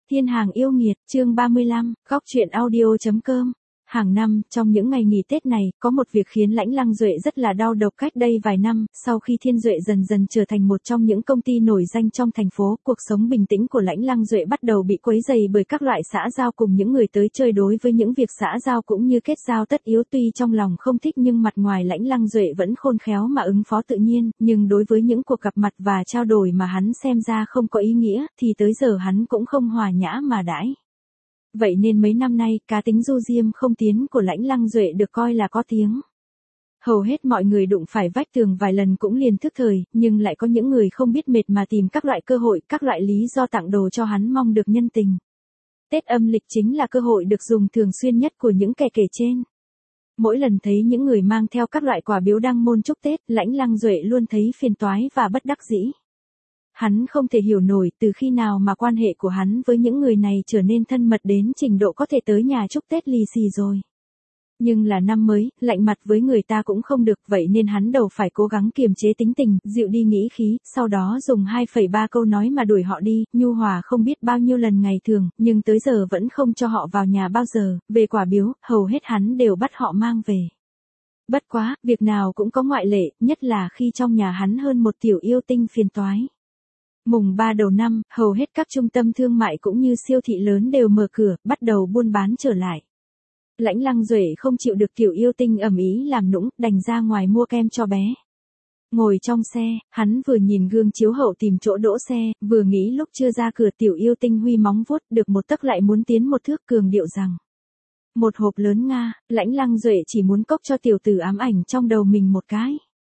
Thiên hàng yêu nghiệt, chương 35, góc truyện audio.com. Hàng năm, trong những ngày nghỉ Tết này, có một việc khiến Lãnh Lăng Duệ rất là đau đầu. Cách đây vài năm, sau khi Thiên Duệ dần dần trở thành một trong những công ty nổi danh trong thành phố, cuộc sống bình tĩnh của Lãnh Lăng Duệ bắt đầu bị quấy rầy bởi các loại xã giao cùng những người tới chơi. Đối với những việc xã giao cũng như kết giao tất yếu, tuy trong lòng không thích nhưng mặt ngoài Lãnh Lăng Duệ vẫn khôn khéo mà ứng phó tự nhiên, nhưng đối với những cuộc gặp mặt và trao đổi mà hắn xem ra không có ý nghĩa, thì tới giờ hắn cũng không hòa nhã mà đãi. Vậy nên mấy năm nay, cá tính du diêm không tiến của Lãnh Lăng Duệ được coi là có tiếng. Hầu hết mọi người đụng phải vách tường vài lần cũng liền thức thời, nhưng lại có những người không biết mệt mà tìm các loại cơ hội, các loại lý do tặng đồ cho hắn mong được nhân tình. Tết âm lịch chính là cơ hội được dùng thường xuyên nhất của những kẻ kể trên. Mỗi lần thấy những người mang theo các loại quà biếu đăng môn chúc Tết, Lãnh Lăng Duệ luôn thấy phiền toái và bất đắc dĩ. Hắn không thể hiểu nổi từ khi nào mà quan hệ của hắn với những người này trở nên thân mật đến trình độ có thể tới nhà chúc Tết lì xì rồi. Nhưng là năm mới, lạnh mặt với người ta cũng không được, vậy nên hắn đầu phải cố gắng kiềm chế tính tình, dịu đi nghĩ khí, sau đó dùng 2,3 câu nói mà đuổi họ đi, nhu hòa không biết bao nhiêu lần ngày thường, nhưng tới giờ vẫn không cho họ vào nhà bao giờ. Về quà biếu, hầu hết hắn đều bắt họ mang về. Bất quá, việc nào cũng có ngoại lệ, nhất là khi trong nhà hắn hơn một tiểu yêu tinh phiền toái. Mùng 3 đầu năm, hầu hết các trung tâm thương mại cũng như siêu thị lớn đều mở cửa, bắt đầu buôn bán trở lại. Lãnh Lăng Duệ không chịu được tiểu yêu tinh ầm ĩ làm nũng, đành ra ngoài mua kem cho bé. Ngồi trong xe, hắn vừa nhìn gương chiếu hậu tìm chỗ đỗ xe, vừa nghĩ lúc chưa ra cửa tiểu yêu tinh huy móng vuốt được một tấc lại muốn tiến một thước, cường điệu rằng: một hộp lớn Nga. Lãnh Lăng Duệ chỉ muốn cốc cho tiểu tử ám ảnh trong đầu mình một cái.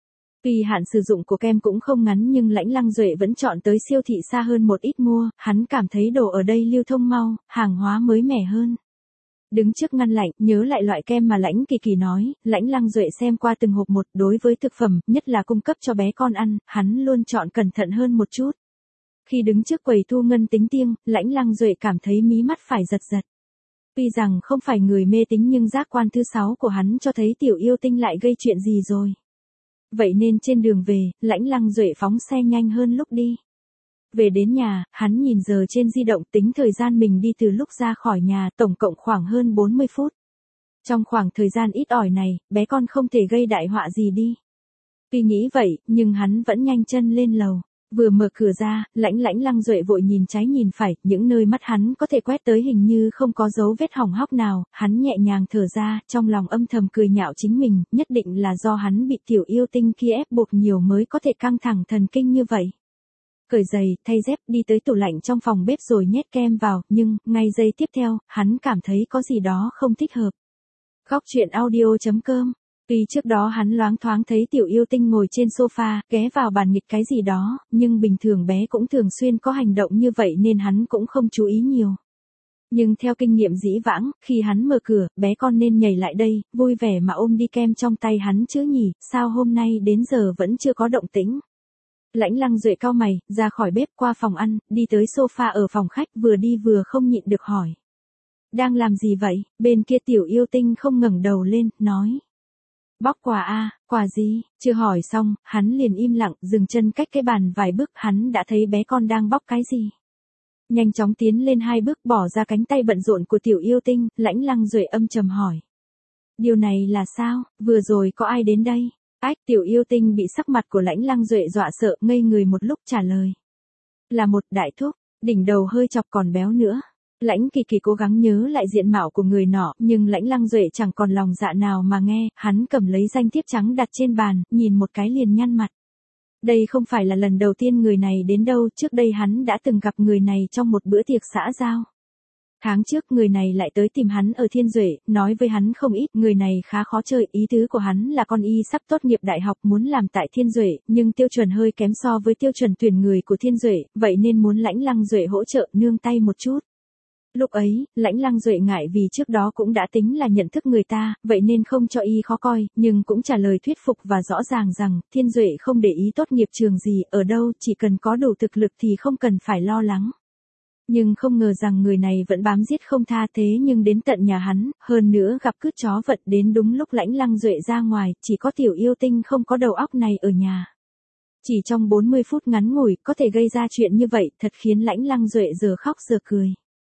Vì hạn sử dụng của kem cũng không ngắn nhưng Lãnh Lăng Duệ vẫn chọn tới siêu thị xa hơn một ít mua, hắn cảm thấy đồ ở đây lưu thông mau, hàng hóa mới mẻ hơn. Đứng trước ngăn lạnh, nhớ lại loại kem mà Lãnh Kỳ Kỳ nói, Lãnh Lăng Duệ xem qua từng hộp một, đối với thực phẩm, nhất là cung cấp cho bé con ăn, hắn luôn chọn cẩn thận hơn một chút. Khi đứng trước quầy thu ngân tính tiền, Lãnh Lăng Duệ cảm thấy mí mắt phải giật giật. Tuy rằng không phải người mê tín nhưng giác quan thứ 6 của hắn cho thấy tiểu yêu tinh lại gây chuyện gì rồi. Vậy nên trên đường về, Lãnh Lăng Duệ phóng xe nhanh hơn lúc đi. Về đến nhà, hắn nhìn giờ trên di động tính thời gian mình đi từ lúc ra khỏi nhà, tổng cộng khoảng hơn 40 phút. Trong khoảng thời gian ít ỏi này, bé con không thể gây đại họa gì đi. Tuy nghĩ vậy, nhưng hắn vẫn nhanh chân lên lầu. Vừa mở cửa ra, Lãnh Lăng Duệ vội nhìn trái nhìn phải, những nơi mắt hắn có thể quét tới hình như không có dấu vết hỏng hóc nào, hắn nhẹ nhàng thở ra, trong lòng âm thầm cười nhạo chính mình, nhất định là do hắn bị tiểu yêu tinh kia ép buộc nhiều mới có thể căng thẳng thần kinh như vậy. Cởi giày, thay dép, đi tới tủ lạnh trong phòng bếp rồi nhét kem vào, nhưng, ngay giây tiếp theo, hắn cảm thấy có gì đó không thích hợp. Góc truyện audio.com. Tuy trước đó hắn loáng thoáng thấy tiểu yêu tinh ngồi trên sofa, ghé vào bàn nghịch cái gì đó, nhưng bình thường bé cũng thường xuyên có hành động như vậy nên hắn cũng không chú ý nhiều. Nhưng theo kinh nghiệm dĩ vãng, khi hắn mở cửa, bé con nên nhảy lại đây, vui vẻ mà ôm đi kem trong tay hắn chứ nhỉ, sao hôm nay đến giờ vẫn chưa có động tĩnh. Lãnh Lăng Duệ cau mày, ra khỏi bếp qua phòng ăn, đi tới sofa ở phòng khách, vừa đi vừa không nhịn được hỏi: đang làm gì vậy? Bên kia tiểu yêu tinh không ngẩng đầu lên, nói: bóc quà a. Quà gì? Chưa hỏi xong, hắn liền im lặng, dừng chân cách cái bàn vài bước, hắn đã thấy bé con đang bóc cái gì. Nhanh chóng tiến lên 2 bước, bỏ ra cánh tay bận rộn của tiểu yêu tinh, Lãnh Lăng Duệ âm trầm hỏi: điều này là sao? Vừa rồi có ai đến đây? Ách, tiểu yêu tinh bị sắc mặt của Lãnh Lăng Duệ dọa sợ, ngây người một lúc trả lời: là một đại thúc, đỉnh đầu hơi chọc còn béo nữa. Lãnh Kỳ Kỳ cố gắng nhớ lại diện mạo của người nọ, nhưng Lãnh Lăng Duệ chẳng còn lòng dạ nào mà nghe, hắn cầm lấy danh thiếp trắng đặt trên bàn, nhìn một cái liền nhăn mặt. Đây không phải là lần đầu tiên người này đến đâu, trước đây hắn đã từng gặp người này trong một bữa tiệc xã giao. Tháng trước người này lại tới tìm hắn ở Thiên Duệ, nói với hắn không ít, người này khá khó chơi, ý tứ của hắn là con y sắp tốt nghiệp đại học muốn làm tại Thiên Duệ, nhưng tiêu chuẩn hơi kém so với tiêu chuẩn tuyển người của Thiên Duệ, vậy nên muốn Lãnh Lăng Duệ hỗ trợ nương tay một chút. Lúc ấy, Lãnh Lăng Duệ ngại vì trước đó cũng đã tính là nhận thức người ta, vậy nên không cho y khó coi, nhưng cũng trả lời thuyết phục và rõ ràng rằng, Thiên Duệ không để ý tốt nghiệp trường gì, ở đâu, chỉ cần có đủ thực lực thì không cần phải lo lắng. Nhưng không ngờ rằng người này vẫn bám giết không tha, thế nhưng đến tận nhà hắn, hơn nữa gặp cướp chó vật đến đúng lúc Lãnh Lăng Duệ ra ngoài, chỉ có tiểu yêu tinh không có đầu óc này ở nhà. Chỉ trong 40 phút ngắn ngủi, có thể gây ra chuyện như vậy, thật khiến Lãnh Lăng Duệ giờ khóc giờ cười.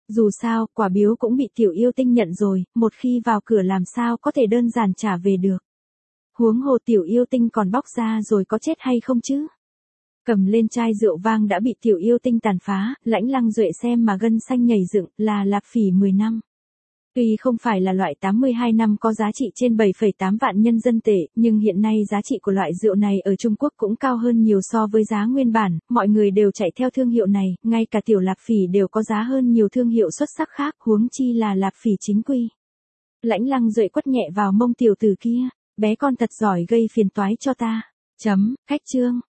Dù sao, quả biếu cũng bị tiểu yêu tinh nhận rồi, một khi vào cửa làm sao có thể đơn giản trả về được. Huống hồ tiểu yêu tinh còn bóc ra rồi có chết hay không chứ? Cầm lên chai rượu vang đã bị tiểu yêu tinh tàn phá, Lãnh Lăng Duệ xem mà gân xanh nhảy dựng, là Lạp Phỉ 10 năm. Tuy không phải là loại 82 năm có giá trị trên 7,8 vạn nhân dân tệ, nhưng hiện nay giá trị của loại rượu này ở Trung Quốc cũng cao hơn nhiều so với giá nguyên bản, mọi người đều chạy theo thương hiệu này, ngay cả tiểu Lạp Phỉ đều có giá hơn nhiều thương hiệu xuất sắc khác, huống chi là Lạp Phỉ chính quy. Lãnh Lăng Duệ quất nhẹ vào mông tiểu tử kia, bé con thật giỏi gây phiền toái cho ta. Khách chương.